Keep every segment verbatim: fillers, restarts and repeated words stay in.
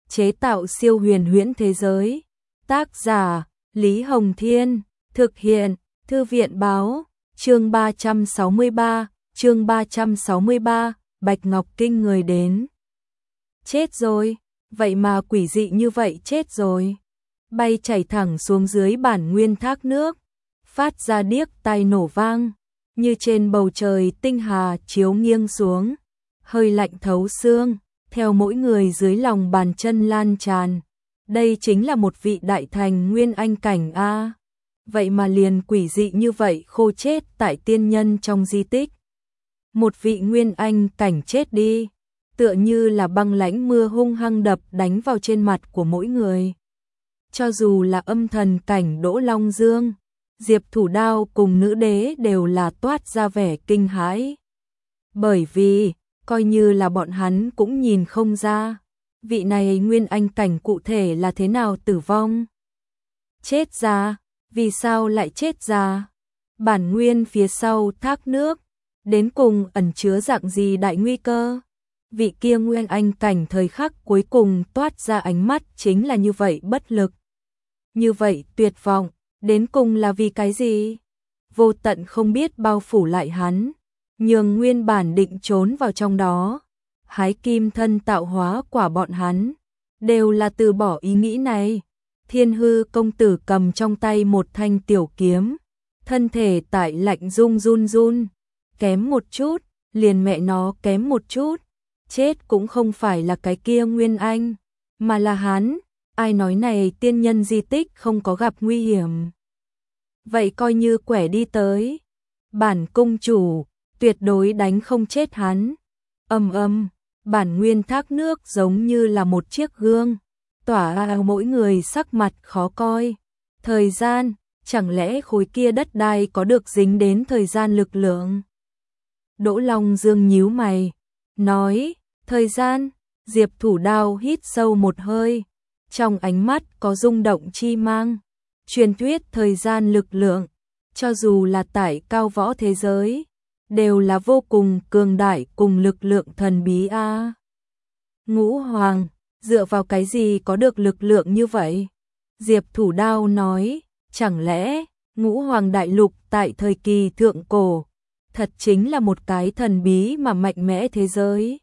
chế tạo siêu huyền huyễn thế giới. Tác giả Lý Hồng Thiên, thực hiện Thư viện Báo, chương ba trăm sáu mươi ba, chương ba trăm sáu mươi ba, Bạch Ngọc Kinh người đến. Chết rồi, vậy mà quỷ dị như vậy chết rồi. Bay chảy thẳng xuống dưới bản nguyên thác nước, phát ra điếc tai nổ vang, như trên bầu trời tinh hà chiếu nghiêng xuống, hơi lạnh thấu xương, theo mỗi người dưới lòng bàn chân lan tràn. Đây chính là một vị đại thành nguyên anh cảnh a. Vậy mà liền quỷ dị như vậy khô chết tại tiên nhân trong di tích. Một vị nguyên anh cảnh chết đi, tựa như là băng lãnh mưa hung hăng đập đánh vào trên mặt của mỗi người. Cho dù là âm thần cảnh Đỗ Long Dương, Diệp Thủ Đao cùng nữ đế đều là toát ra vẻ kinh hãi. Bởi vì, coi như là bọn hắn cũng nhìn không ra, vị này nguyên anh cảnh cụ thể là thế nào tử vong. Chết ra, vì sao lại chết ra? Bản nguyên phía sau thác nước, đến cùng ẩn chứa dạng gì đại nguy cơ? Vị kia nguyên anh cảnh thời khắc cuối cùng toát ra ánh mắt chính là như vậy bất lực. Như vậy tuyệt vọng, đến cùng là vì cái gì? Vô tận không biết bao phủ lại hắn, nhường nguyên bản định trốn vào trong đó. Hái kim thân tạo hóa quả bọn hắn, đều là từ bỏ ý nghĩ này. Thiên Hư công tử cầm trong tay một thanh tiểu kiếm, thân thể tại lạnh rung run run, kém một chút, liền mẹ nó kém một chút, chết cũng không phải là cái kia nguyên anh, mà là hắn. Ai nói này tiên nhân di tích không có gặp nguy hiểm. Vậy coi như quẻ đi tới, bản cung chủ tuyệt đối đánh không chết hắn. Ầm ầm, bản nguyên thác nước giống như là một chiếc gương, tỏa ra mỗi người sắc mặt khó coi. Thời gian, chẳng lẽ khối kia đất đai có được dính đến thời gian lực lượng? Đỗ Long Dương nhíu mày, nói, thời gian. Diệp Thủ Đao hít sâu một hơi, trong ánh mắt có rung động chi mang. Truyền thuyết thời gian lực lượng, cho dù là tại cao võ thế giới, đều là vô cùng cường đại cùng lực lượng thần bí a. Ngũ Hoàng, dựa vào cái gì có được lực lượng như vậy? Diệp Thủ Đao nói, chẳng lẽ Ngũ Hoàng đại lục tại thời kỳ thượng cổ, thật chính là một cái thần bí mà mạnh mẽ thế giới.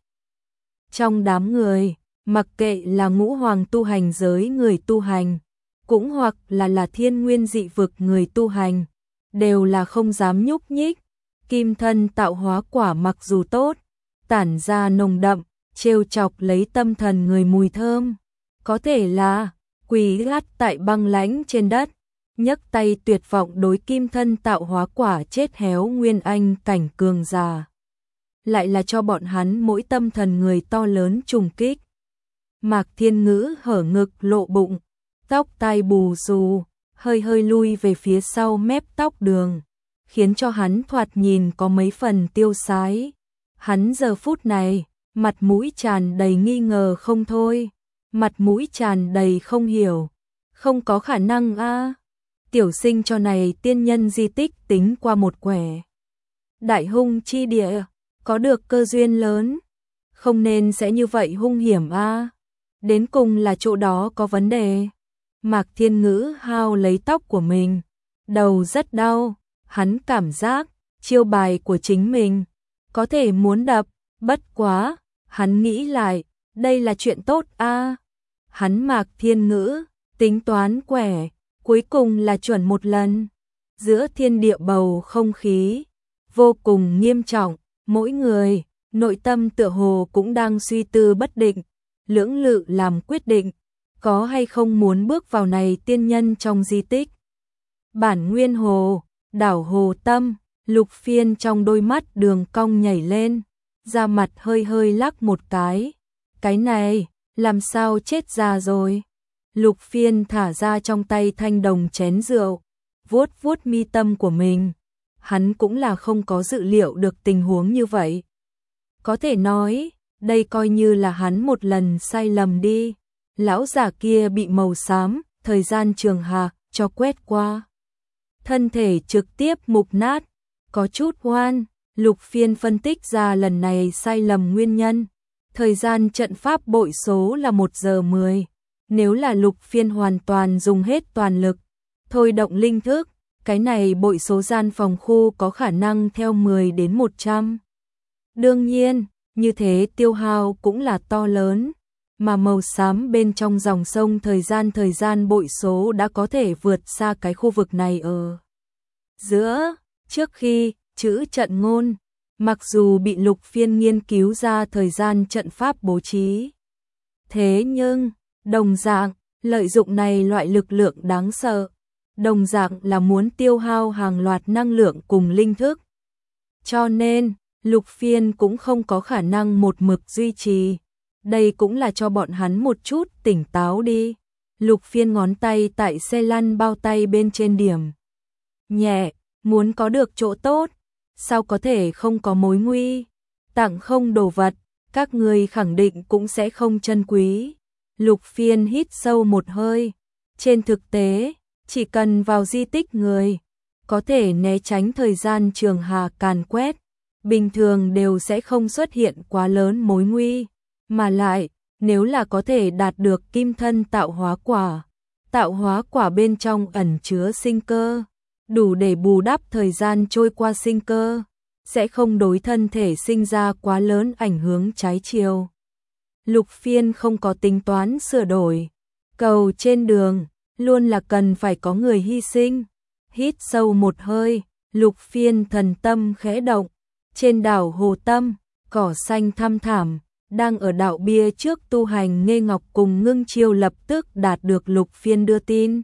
Trong đám người, mặc kệ là Ngũ Hoàng tu hành giới người tu hành, cũng hoặc là là thiên nguyên dị vực người tu hành, đều là không dám nhúc nhích. Kim thân tạo hóa quả mặc dù tốt, tản ra nồng đậm, trêu chọc lấy tâm thần người mùi thơm, có thể là quỳ gắt tại băng lãnh trên đất, nhấc tay tuyệt vọng đối kim thân tạo hóa quả chết héo nguyên anh cảnh cường già, lại là cho bọn hắn mỗi tâm thần người to lớn trùng kích. Mạc Thiên Ngữ hở ngực lộ bụng, tóc tai bù xù, hơi hơi lui về phía sau mép tóc đường, khiến cho hắn thoạt nhìn có mấy phần tiêu sái. Hắn giờ phút này, mặt mũi tràn đầy nghi ngờ không thôi, mặt mũi tràn đầy không hiểu, không có khả năng a. Tiểu sinh cho này tiên nhân di tích tính qua một quẻ. Đại hung chi địa, có được cơ duyên lớn, không nên sẽ như vậy hung hiểm a. Đến cùng là chỗ đó có vấn đề. Mạc Thiên Ngữ hao lấy tóc của mình, đầu rất đau, hắn cảm giác chiêu bài của chính mình có thể muốn đập, bất quá, hắn nghĩ lại, đây là chuyện tốt a. Hắn Mạc Thiên Ngữ tính toán quẻ, cuối cùng là chuẩn một lần. Giữa thiên địa bầu không khí vô cùng nghiêm trọng, mỗi người nội tâm tựa hồ cũng đang suy tư bất định, lưỡng lự làm quyết định, có hay không muốn bước vào này tiên nhân trong di tích. Bản nguyên hồ, đảo hồ tâm, Lục Phiên trong đôi mắt đường cong nhảy lên, da mặt hơi hơi lắc một cái. Cái này, làm sao chết ra rồi? Lục Phiên thả ra trong tay thanh đồng chén rượu, vuốt vuốt mi tâm của mình. Hắn cũng là không có dự liệu được tình huống như vậy. Có thể nói, đây coi như là hắn một lần sai lầm đi. Lão giả kia bị màu xám, thời gian trường hà, cho quét qua. Thân thể trực tiếp mục nát, có chút oan. Lục Phiên phân tích ra lần này sai lầm nguyên nhân. Thời gian trận pháp bội số là một giờ mười. Nếu là Lục Phiên hoàn toàn dùng hết toàn lực, thôi động linh thức, cái này bội số gian phòng khu có khả năng theo mười đến một trăm. Đương nhiên, như thế tiêu hao cũng là to lớn, mà màu xám bên trong dòng sông thời gian thời gian bội số đã có thể vượt xa cái khu vực này ở giữa. Trước khi chữ trận ngôn, mặc dù bị Lục Phiên nghiên cứu ra thời gian trận pháp bố trí, thế nhưng đồng dạng lợi dụng này loại lực lượng đáng sợ, đồng dạng là muốn tiêu hao hàng loạt năng lượng cùng linh thức. Cho nên, Lục Phiên cũng không có khả năng một mực duy trì. Đây cũng là cho bọn hắn một chút tỉnh táo đi. Lục Phiên ngón tay tại xe lăn bao tay bên trên điểm nhẹ, muốn có được chỗ tốt, sao có thể không có mối nguy. Tặng không đồ vật, các người khẳng định cũng sẽ không trân quý. Lục Phiên hít sâu một hơi. Trên thực tế, chỉ cần vào di tích người, có thể né tránh thời gian trường hà càn quét, bình thường đều sẽ không xuất hiện quá lớn mối nguy. Mà lại, nếu là có thể đạt được kim thân tạo hóa quả, tạo hóa quả bên trong ẩn chứa sinh cơ, đủ để bù đắp thời gian trôi qua sinh cơ, sẽ không đối thân thể sinh ra quá lớn ảnh hưởng trái chiều. Lục Phiên không có tính toán sửa đổi. Cầu trên đường, luôn là cần phải có người hy sinh. Hít sâu một hơi, Lục Phiên thần tâm khẽ động. Trên đảo Hồ Tâm, cỏ xanh thăm thẳm, đang ở đạo bia trước tu hành Nghê Ngọc cùng Ngưng Chiêu lập tức đạt được Lục Phiên đưa tin.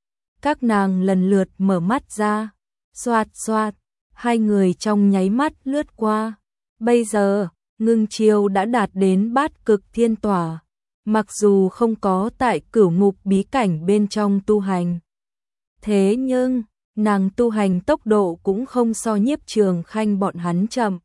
Các nàng lần lượt mở mắt ra, xoạt xoạt, hai người trong nháy mắt lướt qua. Bây giờ, Ngưng Chiêu đã đạt đến bát cực thiên tỏa, mặc dù không có tại cửu ngục bí cảnh bên trong tu hành. Thế nhưng, nàng tu hành tốc độ cũng không so Nhiếp Trường Khanh bọn hắn chậm.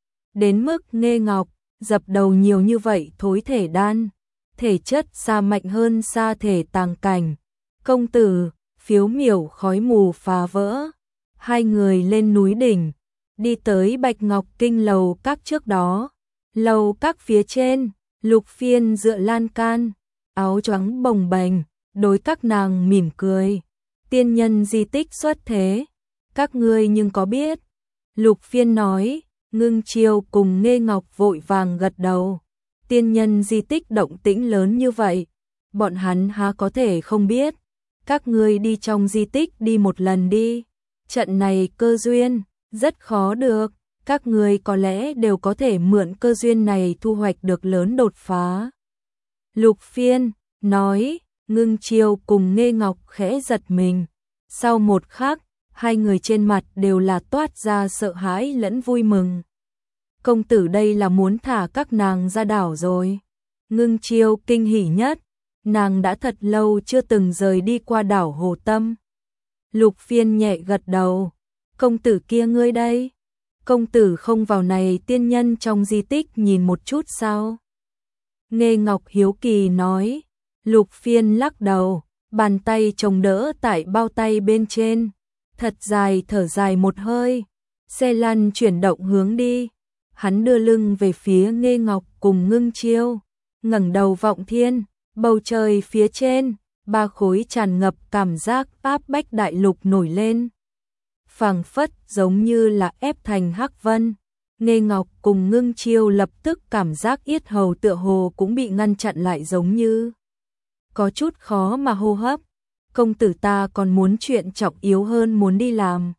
Đến mức Nghê Ngọc, dập đầu nhiều như vậy thối thể đan, thể chất xa mạnh hơn xa thể tàng cảnh. Công tử, phiếu miểu khói mù phá vỡ. Hai người lên núi đỉnh, đi tới Bạch Ngọc Kinh lầu các trước đó. Lầu các phía trên, Lục Phiên dựa lan can, áo choàng bồng bềnh, đối các nàng mỉm cười. Tiên nhân di tích xuất thế, các ngươi nhưng có biết? Lục Phiên nói. Ngưng Chiêu cùng Nghê Ngọc vội vàng gật đầu. Tiên nhân di tích động tĩnh lớn như vậy, bọn hắn há có thể không biết. Các ngươi đi trong di tích đi một lần đi. Trận này cơ duyên, rất khó được. Các ngươi có lẽ đều có thể mượn cơ duyên này thu hoạch được lớn đột phá. Lục Phiên nói. Ngưng Chiêu cùng Nghê Ngọc khẽ giật mình. Sau một khắc, hai người trên mặt đều là toát ra sợ hãi lẫn vui mừng. Công tử đây là muốn thả các nàng ra đảo rồi. Ngưng Chiêu kinh hỉ nhất, nàng đã thật lâu chưa từng rời đi qua đảo Hồ Tâm. Lục Phiên nhẹ gật đầu. Công tử kia ngươi đây, công tử không vào này tiên nhân trong di tích nhìn một chút sao? Nghê Ngọc hiếu kỳ nói. Lục Phiên lắc đầu, bàn tay chồng đỡ tại bao tay bên trên, thật dài thở dài một hơi, xe lăn chuyển động hướng đi. Hắn đưa lưng về phía Nghê Ngọc cùng Ngưng Chiêu, ngẩng đầu vọng thiên, bầu trời phía trên, ba khối tràn ngập cảm giác áp bách đại lục nổi lên. Phảng phất giống như là ép thành hắc vân. Nghê Ngọc cùng Ngưng Chiêu lập tức cảm giác yết hầu tựa hồ cũng bị ngăn chặn lại giống như có chút khó mà hô hấp. Công tử ta còn muốn chuyện trọng yếu hơn muốn đi làm.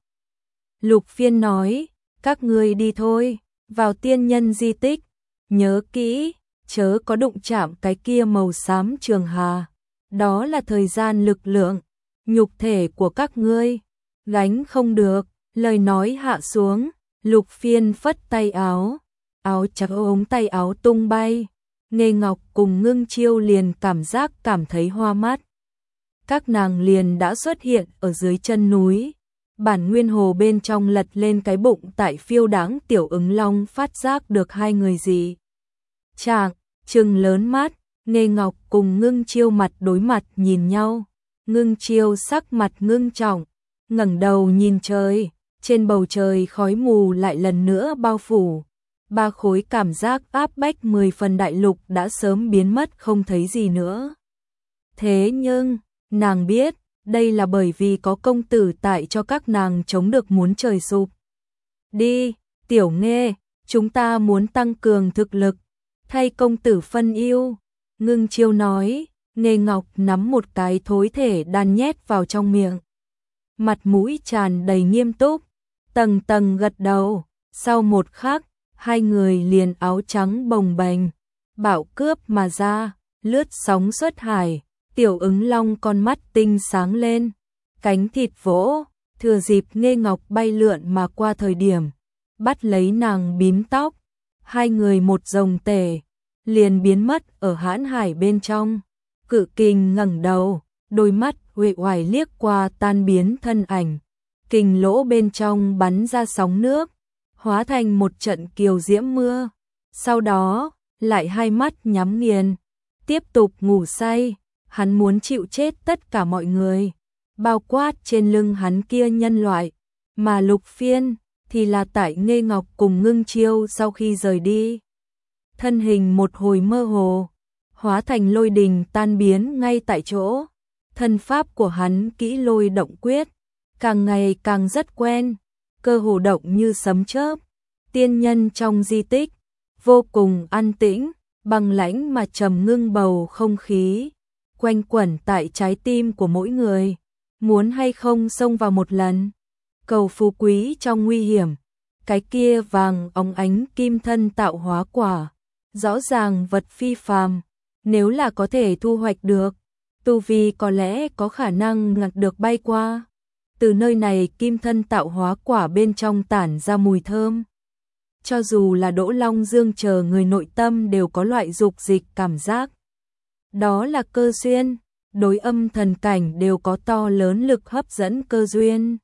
Lục Phiên nói, các ngươi đi thôi, vào tiên nhân di tích, nhớ kỹ, chớ có đụng chạm cái kia màu xám trường hà. Đó là thời gian lực lượng, nhục thể của các ngươi, gánh không được. Lời nói hạ xuống, Lục Phiên phất tay áo, áo trắng ống tay áo tung bay. Nghê Ngọc cùng Ngưng Chiêu liền cảm giác cảm thấy hoa mắt. Các nàng liền đã xuất hiện ở dưới chân núi. Bản nguyên hồ bên trong lật lên cái bụng tại phiêu đáng tiểu ứng long phát giác được hai người gì. Chàng, trừng lớn mắt, Nghê Ngọc cùng Ngưng Chiêu mặt đối mặt nhìn nhau. Ngưng Chiêu sắc mặt ngưng trọng, ngẩng đầu nhìn trời, trên bầu trời khói mù lại lần nữa bao phủ. ba khối cảm giác áp bách mười phần đại lục đã sớm biến mất không thấy gì nữa. Thế nhưng, nàng biết, đây là bởi vì có công tử tại cho các nàng chống được muốn trời sụp. Đi, Tiểu Nghê, chúng ta muốn tăng cường thực lực, thay công tử phân ưu. Ngưng Chiêu nói, Nghê Ngọc nắm một cái thối thể đan nhét vào trong miệng. Mặt mũi tràn đầy nghiêm túc, tầng tầng gật đầu, sau một khắc, hai người liền áo trắng bồng bềnh, bạo cướp mà ra, lướt sóng xuất hải, Tiểu Ứng Long con mắt tinh sáng lên, cánh thịt vỗ, thừa dịp Nghê Ngọc bay lượn mà qua thời điểm, bắt lấy nàng bím tóc, hai người một dòng tể, liền biến mất ở hãn hải bên trong. Cự Kình ngẩng đầu, đôi mắt uể oải liếc qua tan biến thân ảnh, kình lỗ bên trong bắn ra sóng nước, hóa thành một trận kiều diễm mưa, sau đó lại hai mắt nhắm nghiền, tiếp tục ngủ say. Hắn muốn chịu chết tất cả mọi người, bao quát trên lưng hắn kia nhân loại, mà Lục Phiên thì là tại Nghê Ngọc cùng Ngưng Chiêu sau khi rời đi. Thân hình một hồi mơ hồ, hóa thành lôi đình tan biến ngay tại chỗ, thân pháp của hắn kỹ lôi động quyết, càng ngày càng rất quen, cơ hồ động như sấm chớp. Tiên nhân trong di tích, vô cùng an tĩnh, băng lãnh mà trầm ngưng bầu không khí, quanh quẩn tại trái tim của mỗi người, muốn hay không xông vào một lần. Cầu phú quý trong nguy hiểm, cái kia vàng óng ánh kim thân tạo hóa quả, rõ ràng vật phi phàm, nếu là có thể thu hoạch được, tu vi có lẽ có khả năng ngặt được bay qua. Từ nơi này kim thân tạo hóa quả bên trong tản ra mùi thơm. Cho dù là Đỗ Long Dương chờ người nội tâm đều có loại dục dịch cảm giác. Đó là cơ duyên, đối âm thần cảnh đều có to lớn lực hấp dẫn cơ duyên.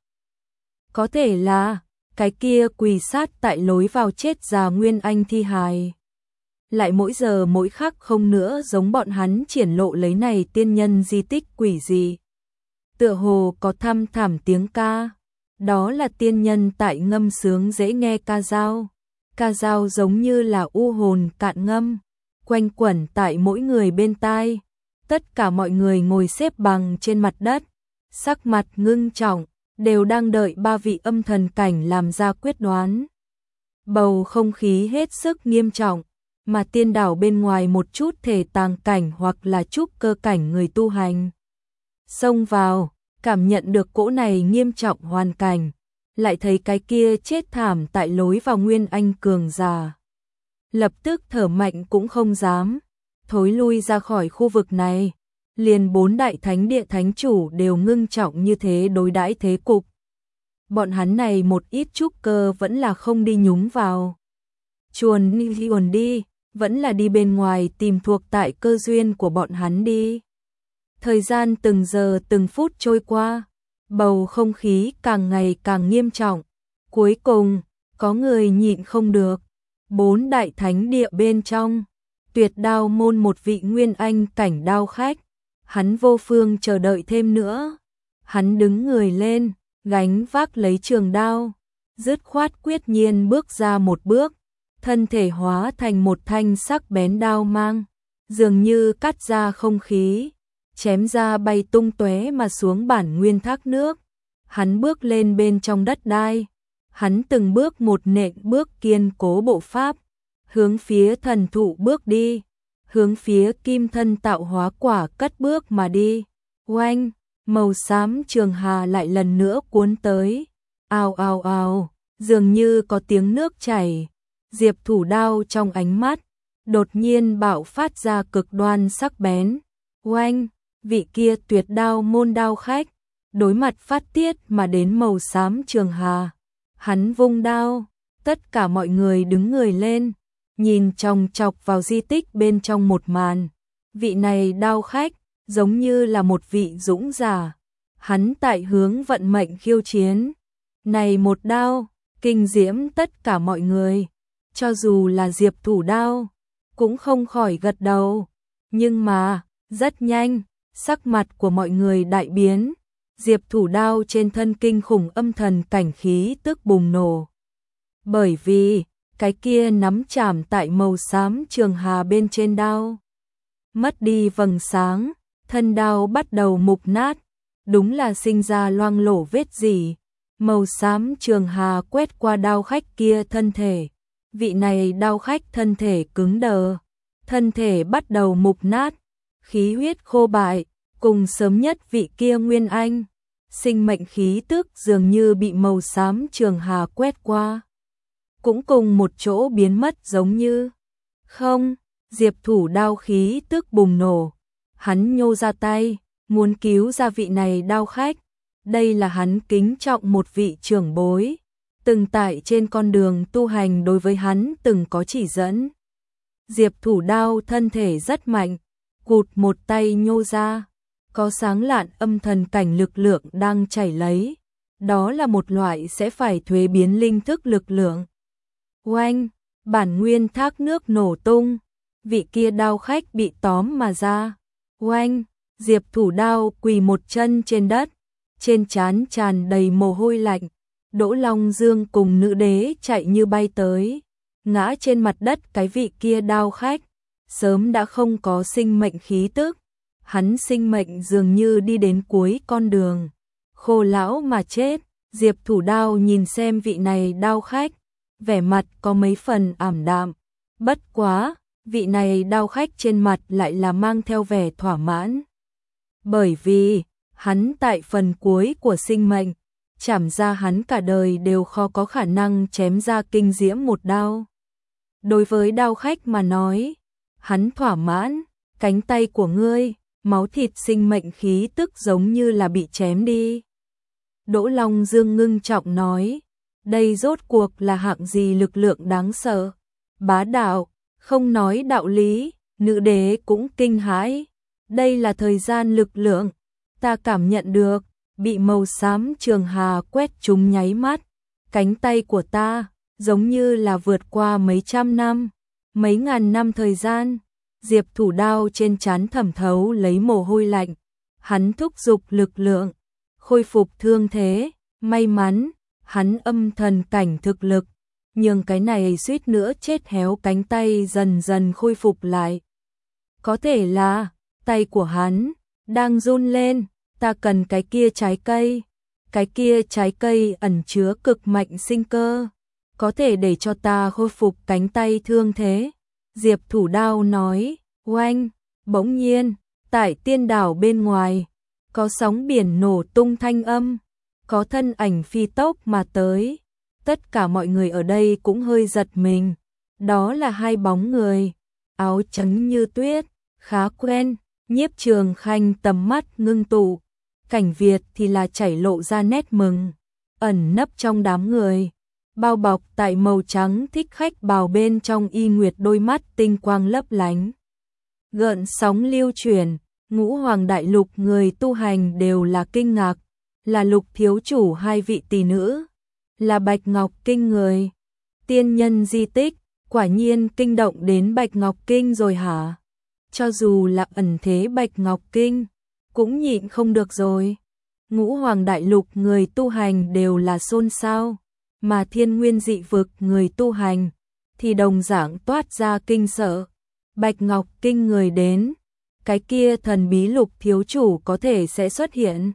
Có thể là, cái kia quỳ sát tại lối vào chết già Nguyên Anh thi hài. Lại mỗi giờ mỗi khắc không nữa giống bọn hắn triển lộ lấy này tiên nhân di tích quỷ gì. Tựa hồ có thăm thảm tiếng ca, đó là tiên nhân tại ngâm sướng dễ nghe ca dao. Ca dao giống như là u hồn cạn ngâm, quanh quẩn tại mỗi người bên tai. Tất cả mọi người ngồi xếp bằng trên mặt đất, sắc mặt ngưng trọng, đều đang đợi ba vị âm thần cảnh làm ra quyết đoán. Bầu không khí hết sức nghiêm trọng, mà tiên đảo bên ngoài một chút thể tàng cảnh hoặc là trúc cơ cảnh người tu hành. Xông vào, cảm nhận được cỗ này nghiêm trọng hoàn cảnh, lại thấy cái kia chết thảm tại lối vào Nguyên Anh cường già. Lập tức thở mạnh cũng không dám, thối lui ra khỏi khu vực này, liền bốn đại thánh địa thánh chủ đều ngưng trọng như thế đối đãi thế cục. Bọn hắn này một ít trúc cơ vẫn là không đi nhúng vào. Chuồn đi chuồn đi, vẫn là đi bên ngoài tìm thuộc tại cơ duyên của bọn hắn đi. Thời gian từng giờ từng phút trôi qua, bầu không khí càng ngày càng nghiêm trọng. Cuối cùng, có người nhịn không được. Bốn đại thánh địa bên trong, Tuyệt Đao môn một vị Nguyên Anh cảnh đao khách. Hắn vô phương chờ đợi thêm nữa. Hắn đứng người lên, gánh vác lấy trường đao, dứt khoát quyết nhiên bước ra một bước, thân thể hóa thành một thanh sắc bén đao mang, dường như cắt ra không khí, chém ra bay tung tóe mà xuống bản nguyên thác nước. Hắn bước lên bên trong đất đai, hắn từng bước một nện bước kiên cố bộ pháp, hướng phía thần thụ bước đi, hướng phía kim thân tạo hóa quả cất bước mà đi. Oanh, màu xám trường hà lại lần nữa cuốn tới, ào ào ào, dường như có tiếng nước chảy. Diệp Thủ đao trong ánh mắt, đột nhiên bạo phát ra cực đoan sắc bén. Oanh, vị kia Tuyệt Đao môn đao khách, đối mặt phát tiết mà đến màu xám trường hà. Hắn vung đao, tất cả mọi người đứng người lên, nhìn chòng chọc vào di tích bên trong một màn. Vị này đao khách, giống như là một vị dũng giả. Hắn tại hướng vận mệnh khiêu chiến. Này một đao, kinh diễm tất cả mọi người. Cho dù là Diệp Thủ đao, cũng không khỏi gật đầu. Nhưng mà, rất nhanh, sắc mặt của mọi người đại biến. Diệp Thủ đao trên thân kinh khủng âm thần cảnh khí tức bùng nổ. Bởi vì, cái kia nắm chạm tại màu xám trường hà bên trên đao. Mất đi vầng sáng, thân đao bắt đầu mục nát, đúng là sinh ra loang lổ vết rỉ. Màu xám trường hà quét qua đao khách kia thân thể. Vị này đao khách thân thể cứng đờ, thân thể bắt đầu mục nát, khí huyết khô bại, cùng sớm nhất vị kia Nguyên Anh. Sinh mệnh khí tức dường như bị màu xám trường hà quét qua, cũng cùng một chỗ biến mất giống như không. Diệp Thủ đao khí tức bùng nổ, hắn nhô ra tay, muốn cứu ra vị này đao khách. Đây là hắn kính trọng một vị trưởng bối, từng tại trên con đường tu hành đối với hắn từng có chỉ dẫn. Diệp Thủ đao thân thể rất mạnh, cụt một tay nhô ra, có sáng lạn âm thần cảnh lực lượng đang chảy lấy. Đó là một loại sẽ phải thuế biến linh thức lực lượng. Oanh, bản nguyên thác nước nổ tung, vị kia đao khách bị tóm mà ra. Oanh, Diệp Thủ đao quỳ một chân trên đất, trên trán tràn đầy mồ hôi lạnh. Đỗ Long Dương cùng nữ đế chạy như bay tới, ngã trên mặt đất. Cái vị kia đao khách sớm đã không có sinh mệnh khí tức, hắn sinh mệnh dường như đi đến cuối con đường, khô lão mà chết. Diệp Thủ đao nhìn xem vị này đao khách, vẻ mặt có mấy phần ảm đạm. Bất quá, vị này đao khách trên mặt lại là mang theo vẻ thỏa mãn. Bởi vì, hắn tại phần cuối của sinh mệnh, chảm ra hắn cả đời đều khó có khả năng chém ra kinh diễm một đao. Đối với đao khách mà nói, hắn thỏa mãn, cánh tay của ngươi, máu thịt sinh mệnh khí tức giống như là bị chém đi. Đỗ Long Dương ngưng trọng nói, đây rốt cuộc là hạng gì lực lượng đáng sợ, bá đạo, không nói đạo lý. Nữ đế cũng kinh hãi, đây là thời gian lực lượng, ta cảm nhận được, bị màu xám trường hà quét trúng nháy mắt, cánh tay của ta giống như là vượt qua mấy trăm năm, mấy ngàn năm thời gian. Diệp Thủ đao trên trán thẩm thấu lấy mồ hôi lạnh, hắn thúc giục lực lượng, khôi phục thương thế. May mắn, hắn âm thần cảnh thực lực, nhưng cái này suýt nữa chết héo cánh tay dần dần khôi phục lại. Có thể là, tay của hắn đang run lên, ta cần cái kia trái cây, cái kia trái cây ẩn chứa cực mạnh sinh cơ, có thể để cho ta khôi phục cánh tay thương thế. Diệp Thủ đao nói, oanh, bỗng nhiên, tại tiên đảo bên ngoài, có sóng biển nổ tung thanh âm, có thân ảnh phi tốc mà tới. Tất cả mọi người ở đây cũng hơi giật mình, đó là hai bóng người, áo trắng như tuyết, khá quen. Nhiếp Trường Khanh tầm mắt ngưng tụ, Cảnh Việt thì là chảy lộ ra nét mừng, ẩn nấp trong đám người, bao bọc tại màu trắng thích khách bào bên trong y nguyệt, đôi mắt tinh quang lấp lánh. Gợn sóng lưu chuyển, ngũ hoàng đại lục người tu hành đều là kinh ngạc, là Lục thiếu chủ hai vị tỷ nữ, là Bạch Ngọc Kinh người. Tiên nhân di tích, quả nhiên kinh động đến Bạch Ngọc Kinh rồi hả? Cho dù là ẩn thế Bạch Ngọc Kinh, cũng nhịn không được rồi. Ngũ hoàng đại lục người tu hành đều là xôn xao, mà thiên nguyên dị vực người tu hành thì đồng dạng toát ra kinh sợ. Bạch Ngọc Kinh người đến, cái kia thần bí Lục thiếu chủ có thể sẽ xuất hiện.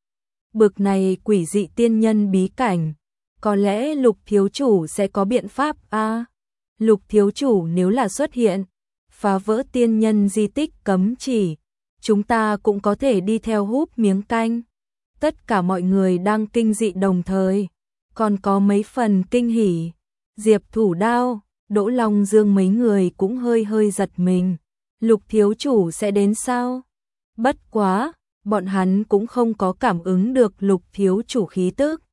Bực này quỷ dị tiên nhân bí cảnh, có lẽ Lục thiếu chủ sẽ có biện pháp a. À, Lục thiếu chủ nếu là xuất hiện, phá vỡ tiên nhân di tích cấm chỉ, chúng ta cũng có thể đi theo húp miếng canh. Tất cả mọi người đang kinh dị đồng thời, còn có mấy phần kinh hỉ. Diệp Thủ đao, Đỗ Long Dương mấy người cũng hơi hơi giật mình. Lục thiếu chủ sẽ đến sao? Bất quá, bọn hắn cũng không có cảm ứng được Lục thiếu chủ khí tức.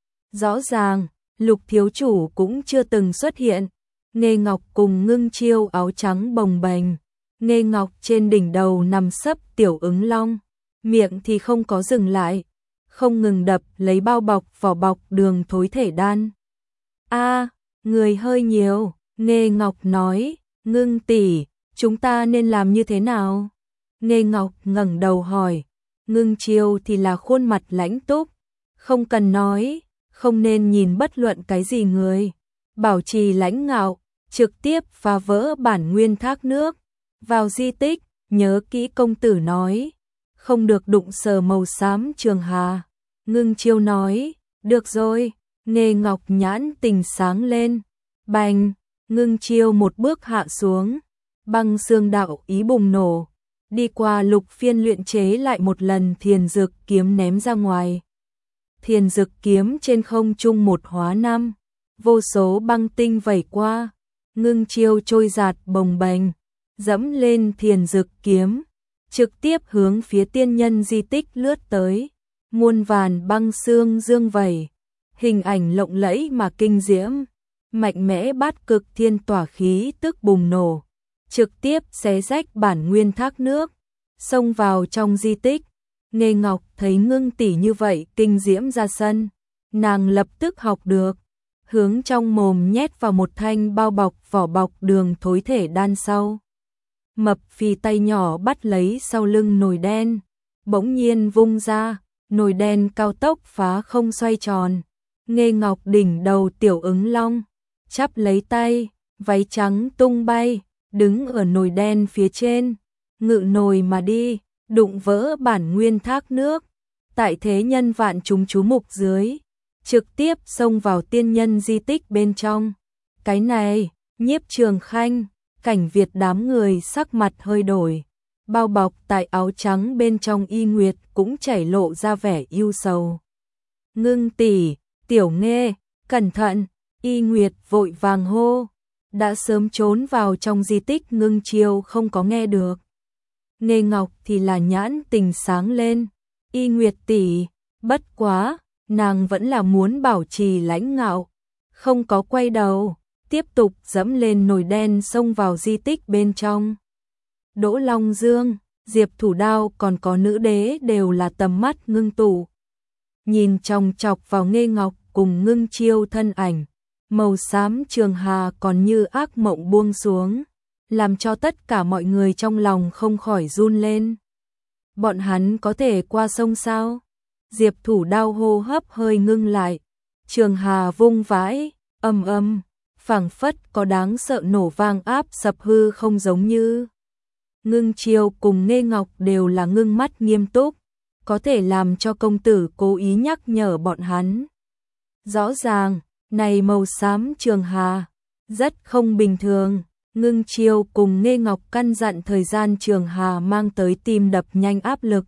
Rõ ràng, Lục thiếu chủ cũng chưa từng xuất hiện. Nghê Ngọc cùng Ngưng Chiêu áo trắng bồng bềnh, Nghê Ngọc trên đỉnh đầu nằm sấp tiểu ứng long, miệng thì không có dừng lại, không ngừng đập lấy bao bọc vỏ bọc đường thối thể đan. A, người hơi nhiều, Nghê Ngọc nói, Ngưng tỷ, chúng ta nên làm như thế nào? Nghê Ngọc ngẩng đầu hỏi. Ngưng Chiêu thì là khuôn mặt lãnh túc, không cần nói, không nên nhìn bất luận cái gì người. bảo trì lãnh ngạo, trực tiếp phá vỡ bản nguyên thác nước. Vào di tích, nhớ kỹ công tử nói, không được đụng sờ màu xám Trường Hà. Ngưng Chiêu nói, được rồi. Nghê Ngọc nhãn tình sáng lên. Bành, Ngưng Chiêu một bước hạ xuống. Băng xương đạo ý bùng nổ. Đi qua Lục Phiên luyện chế lại một lần thiền dược kiếm ném ra ngoài. Thiền dược kiếm trên không trung một hóa năm. Vô số băng tinh vẩy qua. Ngưng Chiêu trôi giạt bồng bềnh, dẫm lên thiền dược kiếm, trực tiếp hướng phía tiên nhân di tích lướt tới. Muôn vàn băng xương dương vẩy, hình ảnh lộng lẫy mà kinh diễm, mạnh mẽ bát cực thiên tỏa khí tức bùng nổ, trực tiếp xé rách bản nguyên thác nước, xông vào trong di tích. Nghê Ngọc thấy Ngưng tỷ như vậy kinh diễm ra sân, nàng lập tức học được, hướng trong mồm nhét vào một thanh bao bọc vỏ bọc đường thối thể đan sau. Mập phì tay nhỏ bắt lấy sau lưng nồi đen, bỗng nhiên vung ra, nồi đen cao tốc phá không xoay tròn. Nghê Ngọc đỉnh đầu tiểu ứng long, chắp lấy tay, váy trắng tung bay, đứng ở nồi đen phía trên, ngự nồi mà đi, đụng vỡ bản nguyên thác nước. Tại thế nhân vạn chúng chú mục dưới, trực tiếp xông vào tiên nhân di tích bên trong. Cái này, Nhiếp Trường Khanh, Cảnh Việt đám người sắc mặt hơi đổi. Bao bọc tại áo trắng bên trong Y Nguyệt cũng chảy lộ ra vẻ ưu sầu. Ngưng tỷ, Tiểu Nghê, cẩn thận, Y Nguyệt vội vàng hô. Đã sớm trốn vào trong di tích Ngưng Chiêu không có nghe được. Nghê Ngọc thì là nhãn tình sáng lên. Y Nguyệt tỷ, bất quá, nàng vẫn là muốn bảo trì lãnh ngạo, không có quay đầu, tiếp tục dẫm lên nồi đen xông vào di tích bên trong. Đỗ Long Dương, Diệp Thủ Đao còn có nữ đế đều là tầm mắt ngưng tụ. Nhìn chòng chọc vào Nghê Ngọc cùng Ngưng Chiêu thân ảnh, màu xám Trường Hà còn như ác mộng buông xuống, làm cho tất cả mọi người trong lòng không khỏi run lên. Bọn hắn có thể qua sông sao? Diệp Thủ Đao hô hấp hơi ngưng lại. Trường Hà vung vãi, ầm ầm, phảng phất có đáng sợ nổ vang áp sập hư không giống như. Ngưng Chiêu cùng Nghê Ngọc đều là ngưng mắt nghiêm túc, có thể làm cho công tử cố ý nhắc nhở bọn hắn. Rõ ràng, này màu xám Trường Hà, rất không bình thường. Ngưng Chiêu cùng Nghê Ngọc căn dặn thời gian Trường Hà mang tới tim đập nhanh áp lực.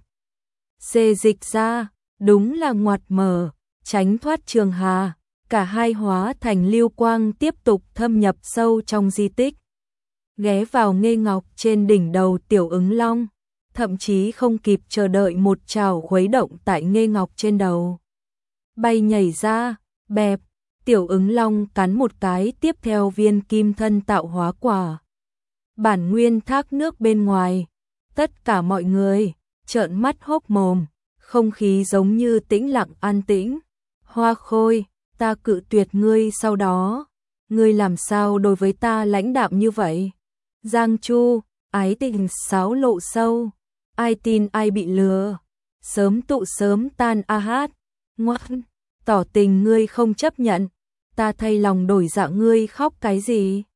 Xê dịch ra, đúng là ngoặt mở, tránh thoát Trường Hà, cả hai hóa thành lưu quang tiếp tục thâm nhập sâu trong di tích. Ghé vào Nghê Ngọc trên đỉnh đầu tiểu ứng long, thậm chí không kịp chờ đợi một trào khuấy động tại Nghê Ngọc trên đầu. Bay nhảy ra, bẹp, tiểu ứng long cắn một cái tiếp theo viên kim thân tạo hóa quả. Bản nguyên thác nước bên ngoài, tất cả mọi người trợn mắt hốc mồm, không khí giống như tĩnh lặng an tĩnh. Hoa Khôi, ta cự tuyệt ngươi sau đó, ngươi làm sao đối với ta lãnh đạm như vậy? Giang Chu, ái tình sáo lộ sâu, ai tin ai bị lừa, sớm tụ sớm tan a hát, ngoan, tỏ tình ngươi không chấp nhận, ta thay lòng đổi dạ ngươi khóc cái gì?